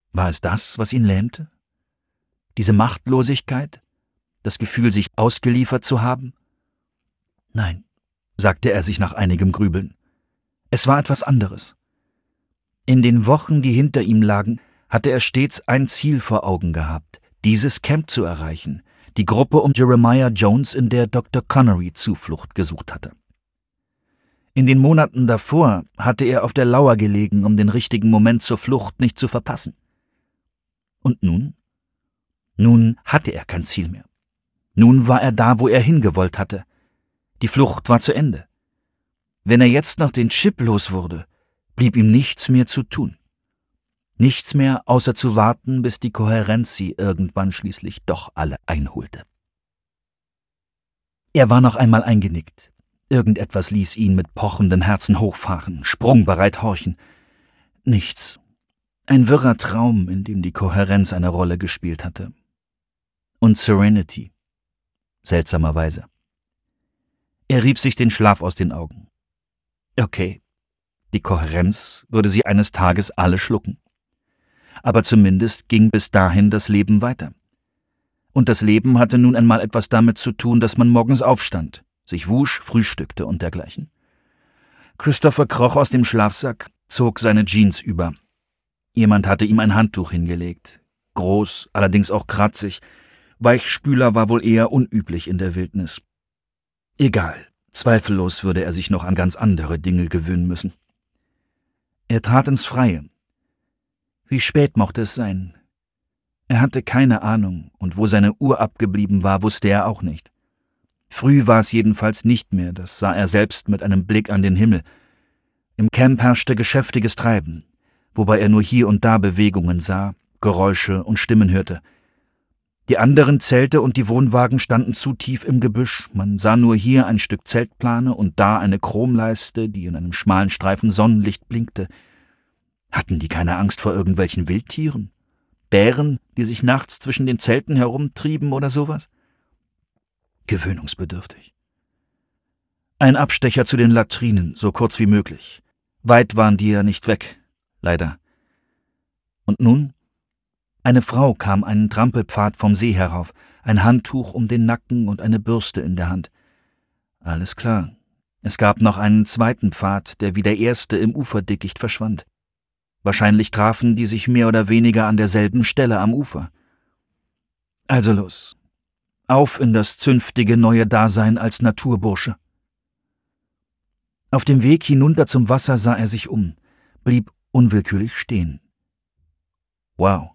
War es das, was ihn lähmte? Diese Machtlosigkeit? Das Gefühl, sich ausgeliefert zu haben? Nein, sagte er sich nach einigem Grübeln. Es war etwas anderes. In den Wochen, die hinter ihm lagen, hatte er stets ein Ziel vor Augen gehabt, dieses Camp zu erreichen, die Gruppe um Jeremiah Jones, in der Dr. Connery Zuflucht gesucht hatte. In den Monaten davor hatte er auf der Lauer gelegen, um den richtigen Moment zur Flucht nicht zu verpassen. Und nun? Nun hatte er kein Ziel mehr. Nun war er da, wo er hingewollt hatte. Die Flucht war zu Ende. Wenn er jetzt noch den Chip los wurde, blieb ihm nichts mehr zu tun. Nichts mehr, außer zu warten, bis die Kohärenz sie irgendwann schließlich doch alle einholte. Er war noch einmal eingenickt. Irgendetwas ließ ihn mit pochendem Herzen hochfahren, sprungbereit horchen. Nichts. Ein wirrer Traum, in dem die Kohärenz eine Rolle gespielt hatte. Und Serenity. Seltsamerweise. Er rieb sich den Schlaf aus den Augen. Okay, die Kohärenz würde sie eines Tages alle schlucken. Aber zumindest ging bis dahin das Leben weiter. Und das Leben hatte nun einmal etwas damit zu tun, dass man morgens aufstand, sich wusch, frühstückte und dergleichen. Christopher kroch aus dem Schlafsack, zog seine Jeans über. Jemand hatte ihm ein Handtuch hingelegt. Groß, allerdings auch kratzig. Weichspüler war wohl eher unüblich in der Wildnis. Egal, zweifellos würde er sich noch an ganz andere Dinge gewöhnen müssen. Er trat ins Freie. Wie spät mochte es sein? Er hatte keine Ahnung, und wo seine Uhr abgeblieben war, wusste er auch nicht. Früh war es jedenfalls nicht mehr, das sah er selbst mit einem Blick an den Himmel. Im Camp herrschte geschäftiges Treiben, wobei er nur hier und da Bewegungen sah, Geräusche und Stimmen hörte. Die anderen Zelte und die Wohnwagen standen zu tief im Gebüsch, man sah nur hier ein Stück Zeltplane und da eine Chromleiste, die in einem schmalen Streifen Sonnenlicht blinkte. Hatten die keine Angst vor irgendwelchen Wildtieren? Bären, die sich nachts zwischen den Zelten herumtrieben oder sowas? Gewöhnungsbedürftig. Ein Abstecher zu den Latrinen, so kurz wie möglich. Weit waren die ja nicht weg, leider. Und nun? Eine Frau kam einen Trampelpfad vom See herauf, ein Handtuch um den Nacken und eine Bürste in der Hand. Alles klar. Es gab noch einen zweiten Pfad, der wie der erste im Uferdickicht verschwand. Wahrscheinlich trafen die sich mehr oder weniger an derselben Stelle am Ufer. Also los. Auf in das zünftige neue Dasein als Naturbursche. Auf dem Weg hinunter zum Wasser sah er sich um, blieb unwillkürlich stehen. Wow.